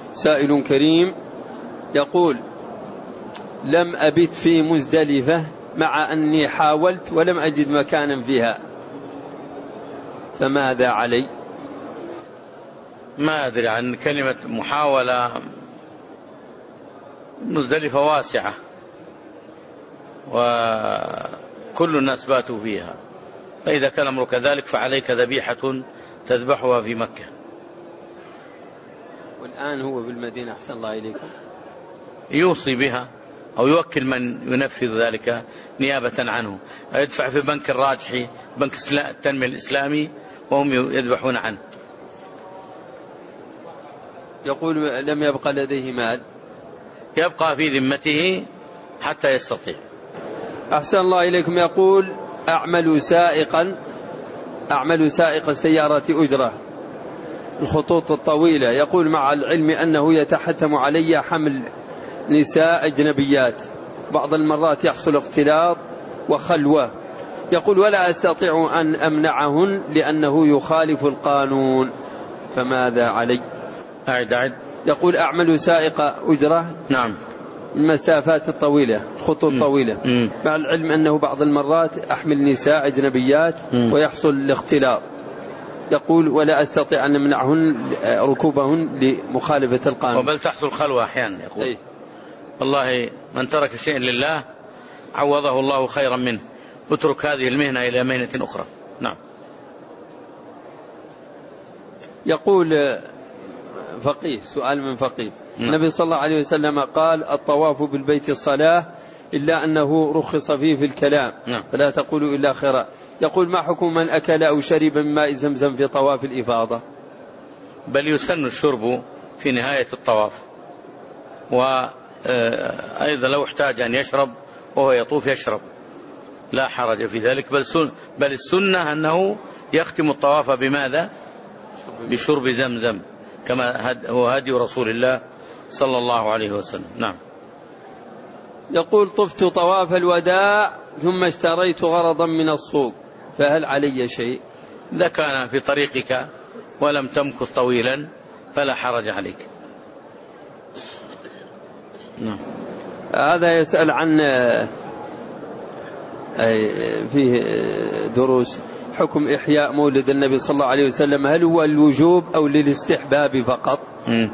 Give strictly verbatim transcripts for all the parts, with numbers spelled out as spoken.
سائل كريم يقول: لم أبت في مزدلفة مع أني حاولت ولم أجد مكانا فيها، فماذا علي؟ ما أدري عن كلمة محاولة. مزدلفة واسعة وكل الناس باتوا فيها، فإذا كان أمر كذلك فعليك ذبيحة تذبحها في مكة. والآن هو بالمدينة أحسن الله إليكم، يوصي بها أو يوكل من ينفذ ذلك نيابة عنه، يدفع في بنك الراجحي، بنك التنمية الإسلامي، وهم يذبحون عنه. يقول: لم يبقى لديه مال. يبقى في ذمته حتى يستطيع. أحسن الله إليكم. يقول: أعمل سائقا أعمل سائق سيارة أجرة الخطوط الطويلة، يقول: مع العلم أنه يتحتم علي حمل نساء أجنبيات، بعض المرات يحصل اختلاط وخلوة، يقول: ولا أستطيع أن أمنعهن لأنه يخالف القانون، فماذا علي؟ أعد أعد. يقول: أعمل سائق أجرة. نعم. المسافات الطويلة، خطوط م. طويلة، م. مع العلم أنه بعض المرات أحمل نساء أجنبيات م. ويحصل الاختلاط، يقول: ولا أستطيع أن أمنعهن ركوبهن لمخالفة القانون. وبل تحصل خلوة أحيانا. يقول: أي. والله من ترك شيء لله عوضه الله خيرا منه، اترك هذه المهنة إلى مهنة أخرى. نعم. يقول فقيه، سؤال من فقيه: نعم. النبي صلى الله عليه وسلم قال: الطواف بالبيت الصلاة، إلا أنه رخص فيه في الكلام، نعم. فلا تقولوا إلا خيرا. يقول: ما حكم من أكل أو شرب من ماء زمزم في طواف الإفاضة؟ بل يسن الشرب في نهاية الطواف، وأيضا لو احتاج أن يشرب وهو يطوف يشرب، لا حرج في ذلك. بل, سن بل السنة أنه يختم الطواف بماذا؟ بشرب زمزم، كما هو هدي رسول الله صلى الله عليه وسلم. نعم. يقول: طفت طواف الوداع ثم اشتريت غرضا من السوق، فهل علي شيء؟ إذا كان في طريقك ولم تمكث طويلا فلا حرج عليك. نعم. هذا يسأل عن فيه دروس حكم إحياء مولد النبي صلى الله عليه وسلم، هل هو الوجوب أو للاستحباب فقط؟ م.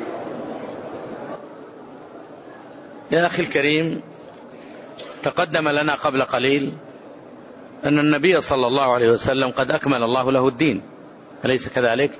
يا أخي الكريم، تقدم لنا قبل قليل أن النبي صلى الله عليه وسلم قد أكمل الله له الدين، أليس كذلك؟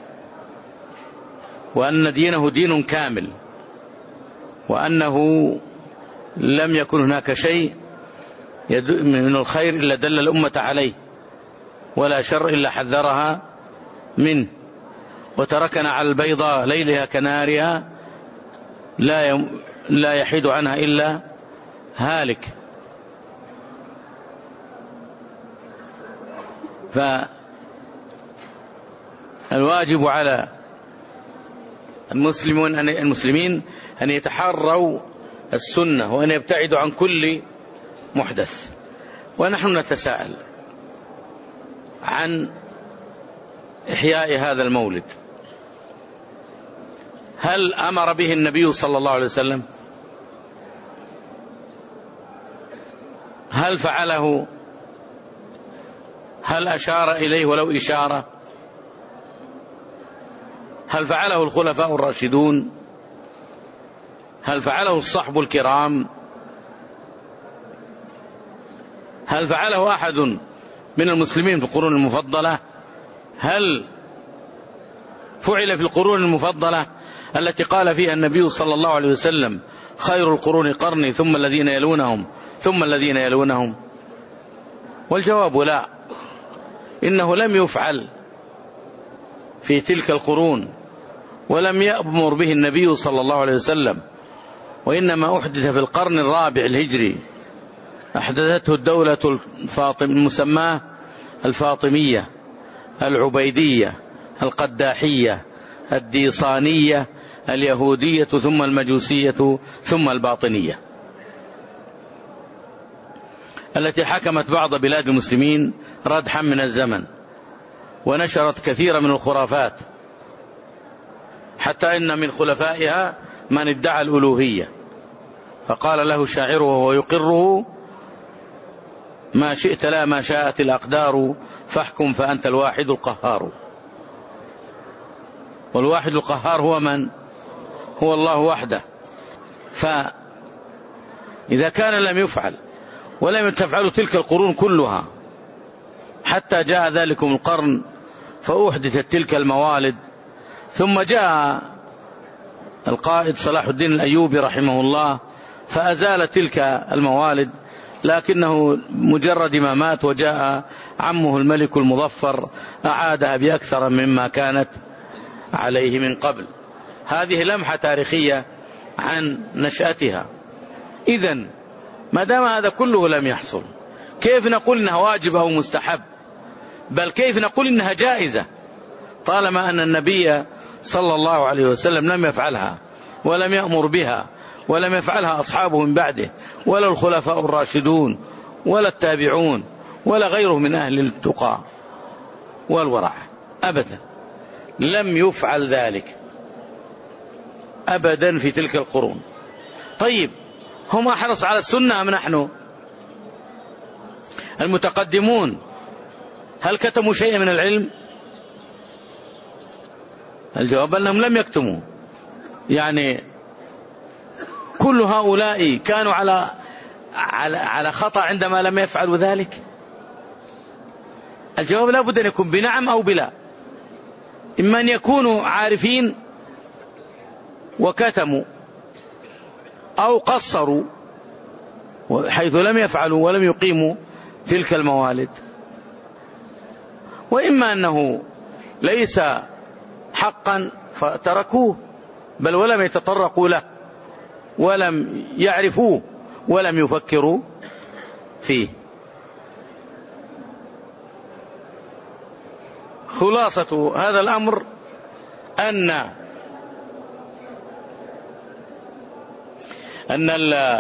وأن دينه دين كامل، وأنه لم يكن هناك شيء من الخير إلا دل الأمة عليه، ولا شر إلا حذرها منه، وتركنا على البيضاء ليلها كنارها لا يم لا يحيد عنها إلا هالك. فالواجب على المسلمون أن المسلمين أن يتحروا السنة وأن يبتعدوا عن كل محدث. ونحن نتساءل عن إحياء هذا المولد، هل أمر به النبي صلى الله عليه وسلم؟ هل فعله؟ هل أشار إليه ولو إشارة؟ هل فعله الخلفاء الراشدون؟ هل فعله الصحب الكرام؟ هل فعله أحد من المسلمين في القرون المفضلة؟ هل فعل في القرون المفضلة التي قال فيها النبي صلى الله عليه وسلم: خير القرون قرني ثم الذين يلونهم ثم الذين يلونهم؟ والجواب لا، إنه لم يفعل في تلك القرون، ولم يأمر به النبي صلى الله عليه وسلم، وإنما أحدث في القرن الرابع الهجري، أحدثته الدولة الفاطم المسماة الفاطمية العبيدية القداحية الديصانية اليهودية ثم المجوسية ثم الباطنية، التي حكمت بعض بلاد المسلمين ردحا من الزمن، ونشرت كثيرا من الخرافات، حتى إن من خلفائها من ادعى الألوهية، فقال له شاعره وهو يقره: ما شئت لا ما شاءت الأقدار، فاحكم فأنت الواحد القهار. والواحد القهار هو من؟ هو الله وحده. فإذا كان لم يفعل ولم تفعل تلك القرون كلها حتى جاء ذلكم القرن فأحدثت تلك الموالد، ثم جاء القائد صلاح الدين الأيوبي رحمه الله فأزال تلك الموالد، لكنه مجرد ما مات وجاء عمه الملك المظفر أعادها بأكثر مما كانت عليه من قبل. هذه لمحة تاريخية عن نشأتها. إذن ما دام هذا كله لم يحصل، كيف نقول إنها واجب أو مستحب؟ بل كيف نقول إنها جائزة طالما أن النبي صلى الله عليه وسلم لم يفعلها ولم يأمر بها ولم يفعلها أصحابه من بعده ولا الخلفاء الراشدون ولا التابعون ولا غيره من أهل التقى والورع، أبدا لم يفعل ذلك أبدا في تلك القرون. طيب هم أحرص على السنة أم نحن المتقدمون؟ هل كتموا شيئا من العلم؟ الجواب أنهم لم يكتموا. يعني كل هؤلاء كانوا على على على خطأ عندما لم يفعلوا ذلك. الجواب لا بد أن يكون بنعم أو بلا. إما أن يكونوا عارفين وكتموا أو قصروا حيث لم يفعلوا ولم يقيموا تلك الموالد، وإما أنه ليس حقا فتركوه بل ولم يتطرقوا له ولم يعرفوه ولم يفكروا فيه. خلاصة هذا الأمر أن أن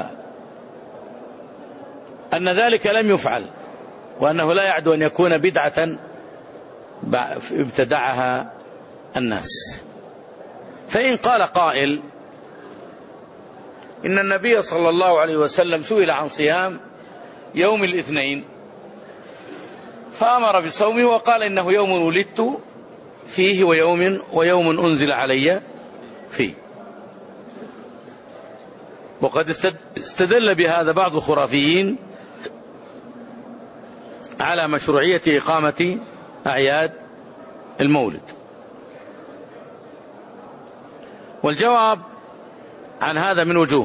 أن ذلك لم يفعل، وأنه لا يعد أن يكون بدعة ابتدعها الناس. فإن قال قائل إن النبي صلى الله عليه وسلم سئل عن صيام يوم الاثنين فأمر بصومه وقال إنه يوم ولدت فيه ويوم ويوم أنزل علي فيه، وقد استدل بهذا بعض الخرافيين على مشروعية إقامة أعياد المولد. والجواب عن هذا من وجوه.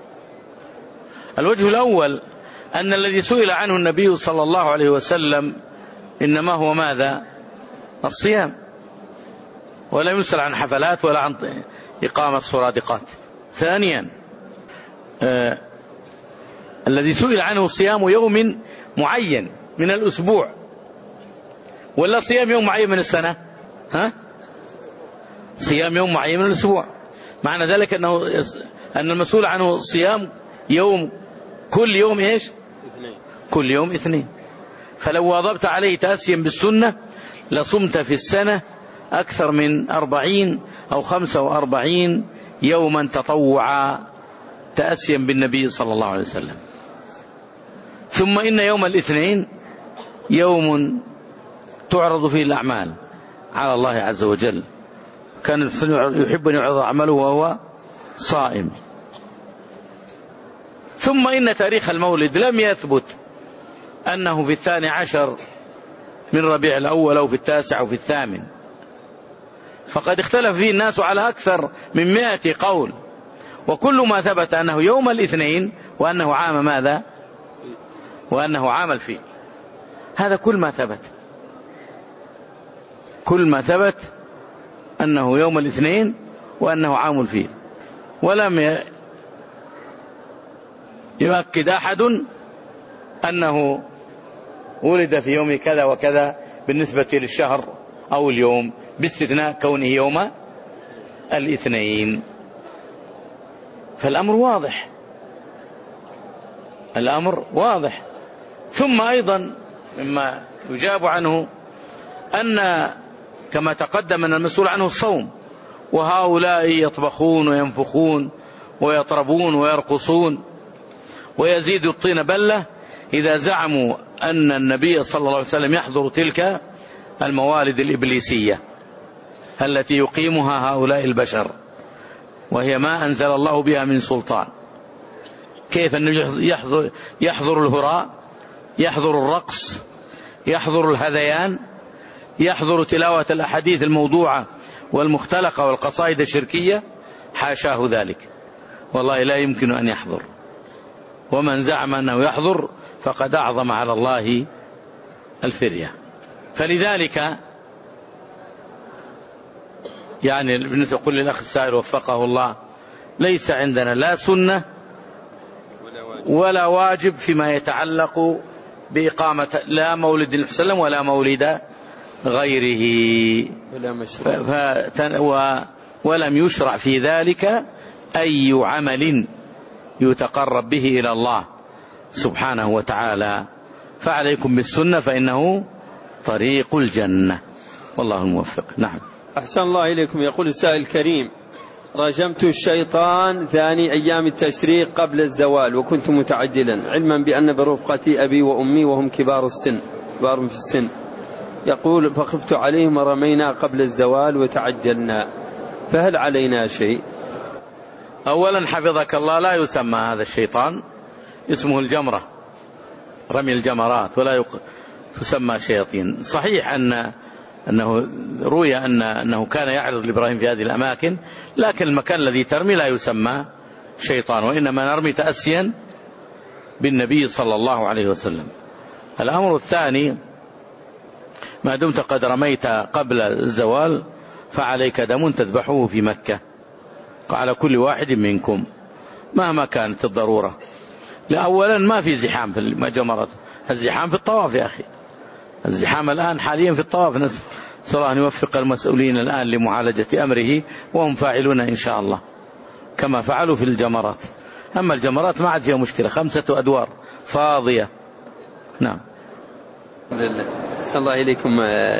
الوجه الأول أن الذي سئل عنه النبي صلى الله عليه وسلم إنما هو ماذا؟ الصيام، ولم يسأل عن حفلات ولا عن إقامة سرادقات. ثانيا آه الذي سئل عنه صيام يوم معين من الأسبوع، ولا صيام يوم معين من السنة؟ ها؟ صيام يوم معين من الأسبوع. معنى ذلك أنه أن المسؤول عنه صيام يوم كل يوم إيش؟ اثنين. كل يوم اثنين. فلو واظبت عليه تأسيا بالسنة لصمت في السنة أكثر من أربعين أو خمسة وأربعين يوما تطوعا تأسيا بالنبي صلى الله عليه وسلم. ثم إن يوم الاثنين يوم تعرض فيه الأعمال على الله عز وجل، كان يحب أن يعرض أعماله وهو صائم. ثم إن تاريخ المولد لم يثبت أنه في الثاني عشر من ربيع الأول أو في التاسع أو في الثامن، فقد اختلف فيه الناس على أكثر من مائة قول، وكل ما ثبت أنه يوم الاثنين وأنه عام ماذا؟ وأنه عام الفيل. هذا كل ما ثبت، كل ما ثبت أنه يوم الاثنين وأنه عام الفيل، ولم يؤكد أحد أنه ولد في يوم كذا وكذا بالنسبة للشهر أو اليوم، باستثناء كونه يوم الاثنين. فالأمر واضح، الأمر واضح. ثم أيضا مما يجاب عنه أن كما تقدم أن المسؤول عنه الصوم، وهؤلاء يطبخون وينفخون ويطربون ويرقصون ويزيد الطين بلة إذا زعموا أن النبي صلى الله عليه وسلم يحضر تلك الموالد الإبليسية التي يقيمها هؤلاء البشر وهي ما أنزل الله بها من سلطان. كيف أنه يحضر, يحضر الهراء، يحضر الرقص، يحضر الهذيان، يحضر تلاوة الأحاديث الموضوعة والمختلقة والقصائد الشركية؟ حاشاه ذلك، والله لا يمكن أن يحضر. ومن زعم أنه يحضر فقد أعظم على الله الفرية. فلذلك يعني بالنسبة قل للأخ السائل وفقه الله، ليس عندنا لا سنة ولا واجب فيما يتعلق بإقامة لا مولد النبي صلى الله عليه وسلم ولا مولد غيره، ولم يشرع في ذلك أي عمل يتقرب به إلى الله سبحانه وتعالى. فعليكم بالسنة فإنه طريق الجنة، والله الموفق. نعم. أحسن الله إليكم. يقول السائل الكريم: رجمت الشيطان ثاني أيام التشريق قبل الزوال وكنت متعجلا، علما بأن برفقتي أبي وأمي وهم كبار السن كبار في السن. يقول: فخفت عليهم ورمينا قبل الزوال وتعجلنا، فهل علينا شيء؟ أولا حفظك الله، لا يسمى هذا الشيطان، اسمه الجمرة، رمي الجمرات، ولا تسمى شياطين. صحيح أن أنه روي أن أنه كان يعرض لإبراهيم في هذه الأماكن، لكن المكان الذي ترمي لا يسمى شيطان، وإنما نرمي تأسيا بالنبي صلى الله عليه وسلم. الأمر الثاني: ما دمت قد رميت قبل الزوال فعليك دم تذبحه في مكة على كل واحد منكم مهما كانت الضرورة. لأولا ما في زحام في الجمرات، الزحام في الطواف يا أخي، الزحام الآن حاليا في الطواف، نسأل الله أن يوفق المسؤولين الآن لمعالجة أمره وهم فاعلون إن شاء الله كما فعلوا في الجمرات. أما الجمرات ما عاد فيها مشكلة، خمسة أدوار فاضية. نعم. أحسن الله إليكم.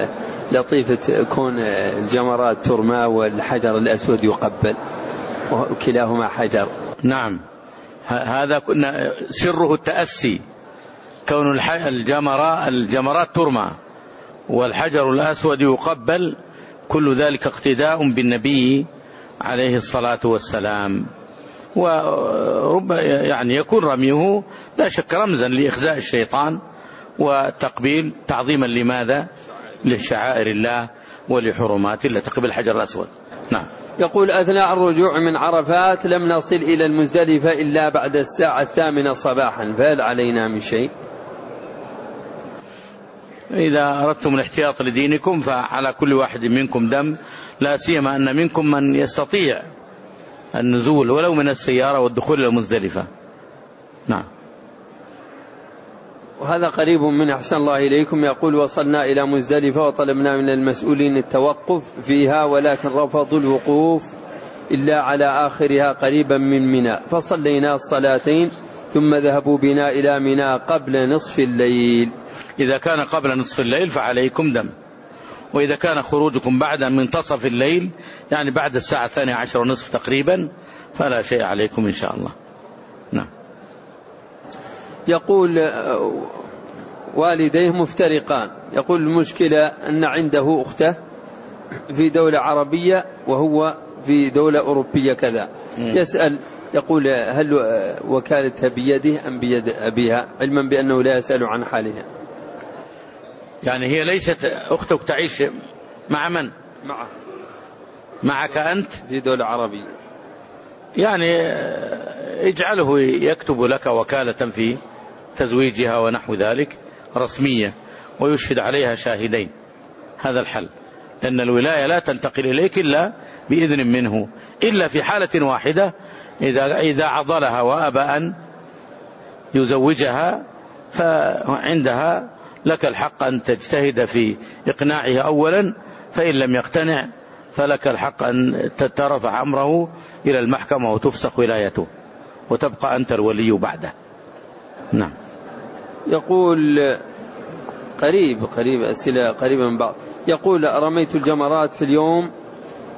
لطيفة كون الجمرات ترمى والحجر الأسود يقبل وكلاهما حجر. نعم، هذا كنا سره التأسي، كون الجمرة الجمرات ترمى والحجر الأسود يقبل، كل ذلك اقتداء بالنبي عليه الصلاة والسلام. ورب يعني يكون رميه لا شك رمزا لإخزاء الشيطان والتقبيل تعظيما لماذا؟ لشعائر الله ولحرمات الله، تقبل الحجر الأسود. نعم. يقول: أثناء الرجوع من عرفات لم نصل إلى المزدلفة إلا بعد الساعة الثامنة صباحا، فهل علينا من شيء؟ إذا أردتم الاحتياط لدينكم فعلى كل واحد منكم دم، لا سيما أن منكم من يستطيع النزول ولو من السيارة والدخول إلى المزدلفة. نعم. وهذا قريب من أحسن الله إليكم. يقول: وصلنا إلى مزدلفة وطلبنا من المسؤولين التوقف فيها، ولكن رفضوا الوقوف إلا على آخرها قريبا من منى، فصلينا الصلاتين ثم ذهبوا بنا إلى منى قبل نصف الليل. إذا كان قبل نصف الليل فعليكم دم، وإذا كان خروجكم بعد منتصف الليل يعني بعد الساعة الثانية عشر ونصف تقريبا فلا شيء عليكم إن شاء الله. نعم. يقول: والديه مفترقان، يقول: المشكلة أن عنده أخته في دولة عربية وهو في دولة أوروبية كذا. يسأل يقول: هل وكالتها بيده أم بيد أبيها، علما بأنه لا يسأل عن حالها؟ يعني هي ليست أختك تعيش مع من؟ معه. معك أنت في دولة عربية. يعني اجعله يكتب لك وكالة في تزويجها ونحو ذلك رسمية ويشهد عليها شاهدين، هذا الحل، لأن الولاية لا تنتقل إليك إلا بإذن منه، إلا في حالة واحدة، إذا إذا عضلها وأبى أن يزوجها فعندها لك الحق أن تجتهد في إقناعه أولا، فإن لم يقتنع فلك الحق أن ترفع أمره إلى المحكمة وتفسخ ولايته وتبقى أنت الولي بعده. نعم. يقول قريب قريب أسئلة قريبة من بعض. يقول: رميت الجمرات في اليوم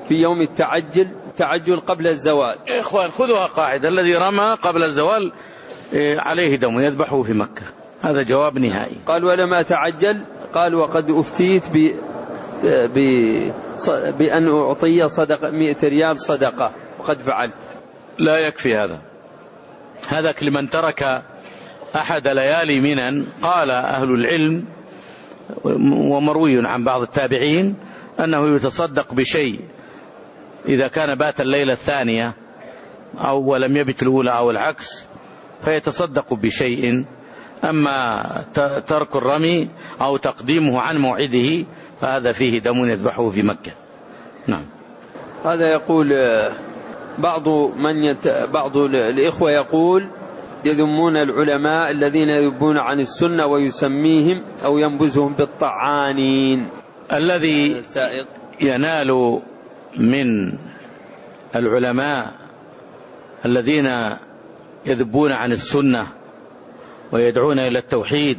في يوم التعجل تعجل قبل الزوال. إخوان خذوها قاعدة، الذي رمى قبل الزوال عليه دم يذبحه في مكة. هذا جواب نهائي. قال ولما تعجل قال وقد أفتيت ب ب بأن أعطي صدقة مئة ريال صدقة وقد فعلت. لا يكفي هذا. هذا لمن ترك أحد ليالي منى. قال أهل العلم ومروي عن بعض التابعين أنه يتصدق بشيء إذا كان بات الليلة الثانية أو ولم يبت الأولى أو العكس فيتصدق بشيء. أما ترك الرمي أو تقديمه عن موعده فهذا فيه دم يذبحه في مكة. نعم. هذا يقول بعض من يت... بعض الإخوة يقول يذمون العلماء الذين يذبون عن السنة ويسميهم أو ينبذهم بالطعانين. الذي ينال من العلماء الذين يذبون عن السنة ويدعون إلى التوحيد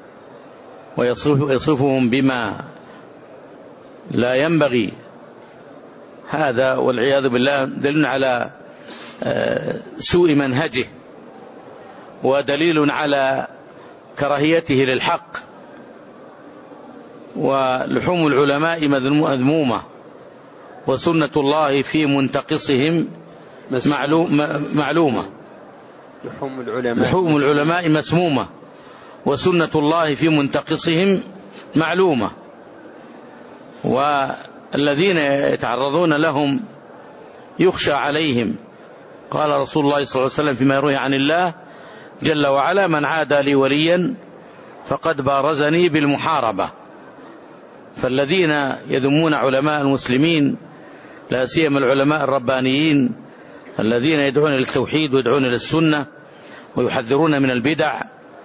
ويصفهم بما لا ينبغي، هذا والعياذ بالله دليل على سوء منهجه ودليل على كراهيته للحق. ولحوم العلماء مذمومة وسنة الله في منتقصهم معلومة. لحوم العلماء, لحوم العلماء مسمومة وسنة الله في منتقصهم معلومة. والذين يتعرضون لهم يخشى عليهم. قال رسول الله صلى الله عليه وسلم فيما يروي عن الله جل وعلا من عادى لي وليا فقد بارزني بالمحاربة. فالذين يذمون علماء المسلمين لا سيما العلماء الربانيين الذين يدعون للتوحيد ويدعون للسنة ويحذرون من البدع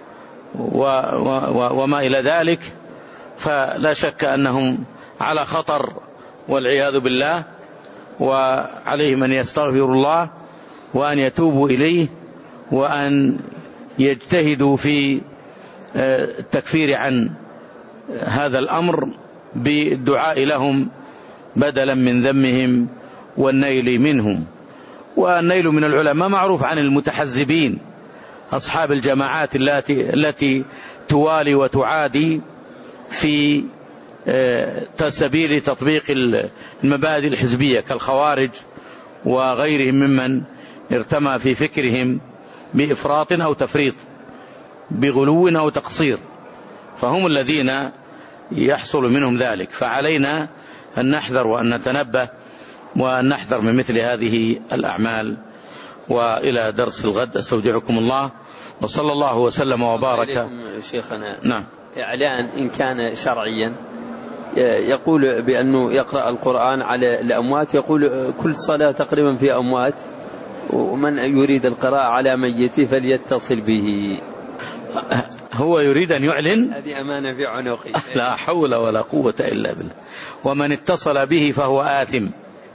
وما إلى ذلك، فلا شك أنهم على خطر والعياذ بالله، وعليهم أن يستغفروا الله وأن يتوبوا إليه وأن يجتهدوا في التكفير عن هذا الأمر بالدعاء لهم بدلا من ذمهم والنيل منهم. والنيل من العلماء معروف عن المتحزبين أصحاب الجماعات التي التي توالي وتعادي في سبيل تطبيق المبادئ الحزبية كالخوارج وغيرهم ممن ارتمى في فكرهم بإفراط أو تفريط بغلو أو تقصير، فهم الذين يحصل منهم ذلك. فعلينا أن نحذر وأن نتنبه وأن نحذر من مثل هذه الأعمال. وإلى درس الغد أستودعكم الله وصلى الله وسلم وبارك. شيخنا نعم. إعلان إن كان شرعيا يقول بأنه يقرأ القرآن على الأموات، يقول كل صلاة تقريبا في أموات، ومن يريد القراءة على ميته فليتصل به. هو يريد أن يعلن، هذه أمانة في عنقي. لا حول ولا قوة إلا بالله. ومن اتصل به فهو آثم.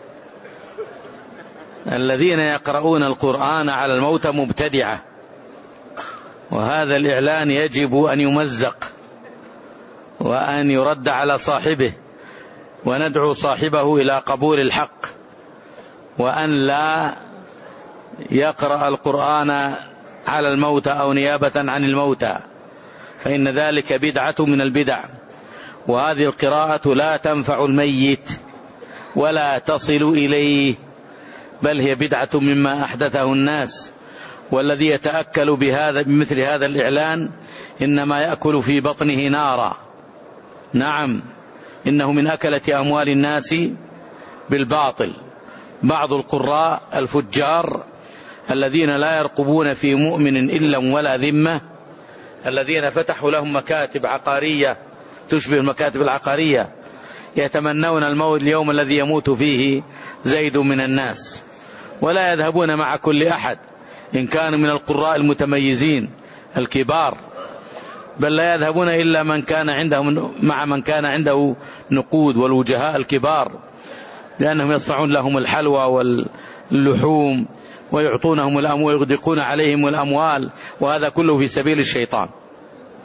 الذين يقرؤون القرآن على الموتى مبتدعة، وهذا الإعلان يجب أن يمزق وأن يرد على صاحبه، وندعو صاحبه إلى قبول الحق، وأن لا يقرأ القرآن على الموتى أو نيابة عن الموتى، فإن ذلك بدعة من البدع. وهذه القراءة لا تنفع الميت ولا تصل إليه، بل هي بدعة مما أحدثه الناس. والذي يتأكل بهذا بمثل هذا الإعلان إنما يأكل في بطنه نارا. نعم، إنه من أكلة أموال الناس بالباطل. بعض القراء الفجار الذين لا يرقبون في مؤمن إلا ولا ذمة، الذين فتحوا لهم مكاتب عقارية تشبه المكاتب العقارية، يتمنون الموت اليوم الذي يموت فيه زيد من الناس، ولا يذهبون مع كل أحد إن كانوا من القراء المتميزين الكبار، بل لا يذهبون إلا من كان عندهم مع من كان عنده نقود والوجهاء الكبار، لأنهم يصنعون لهم الحلوى واللحوم ويعطونهم الأموال ويغدقون عليهم الأموال، وهذا كله في سبيل الشيطان.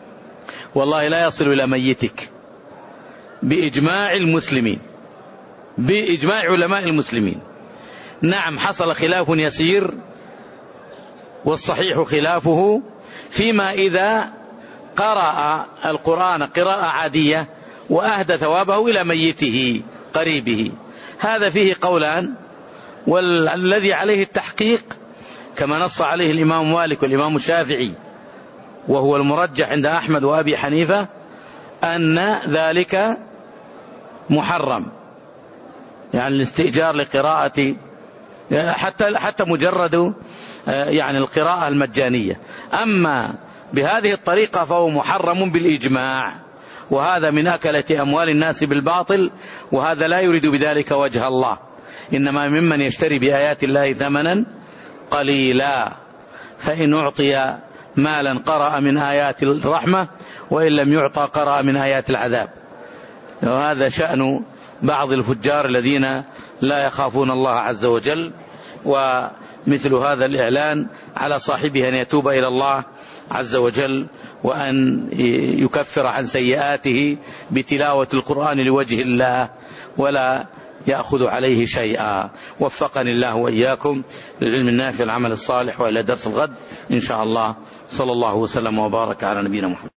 والله لا يصل إلى ميتك بإجماع المسلمين. بإجماع علماء المسلمين. نعم حصل خلاف يسير والصحيح خلافه فيما إذا قرأ القرآن قراءة عادية وأهدى ثوابه إلى ميته قريبه، هذا فيه قولان، والذي عليه التحقيق كما نص عليه الإمام مالك والإمام الشافعي وهو المرجح عند أحمد وأبي حنيفة أن ذلك محرم، يعني الاستئجار لقراءة حتى حتى مجرد يعني القراءة المجانية. أما بهذه الطريقة فهو محرم بالإجماع، وهذا من أكلة أموال الناس بالباطل، وهذا لا يريد بذلك وجه الله، إنما ممن يشتري بآيات الله ثمنا قليلا، فإن أعطي مالا قرأ من آيات الرحمة، وإن لم يعطى قرأ من آيات العذاب. وهذا شأن بعض الفجار الذين لا يخافون الله عز وجل. ومثل هذا الإعلان على صاحبه أن يتوب إلى الله عز وجل، وأن يكفر عن سيئاته بتلاوة القرآن لوجه الله ولا يأخذ عليه شيئا. وفقني الله وإياكم للعلم النافع العمل الصالح، وإلى درس الغد إن شاء الله. صلى الله وسلم وبارك على نبينا محمد.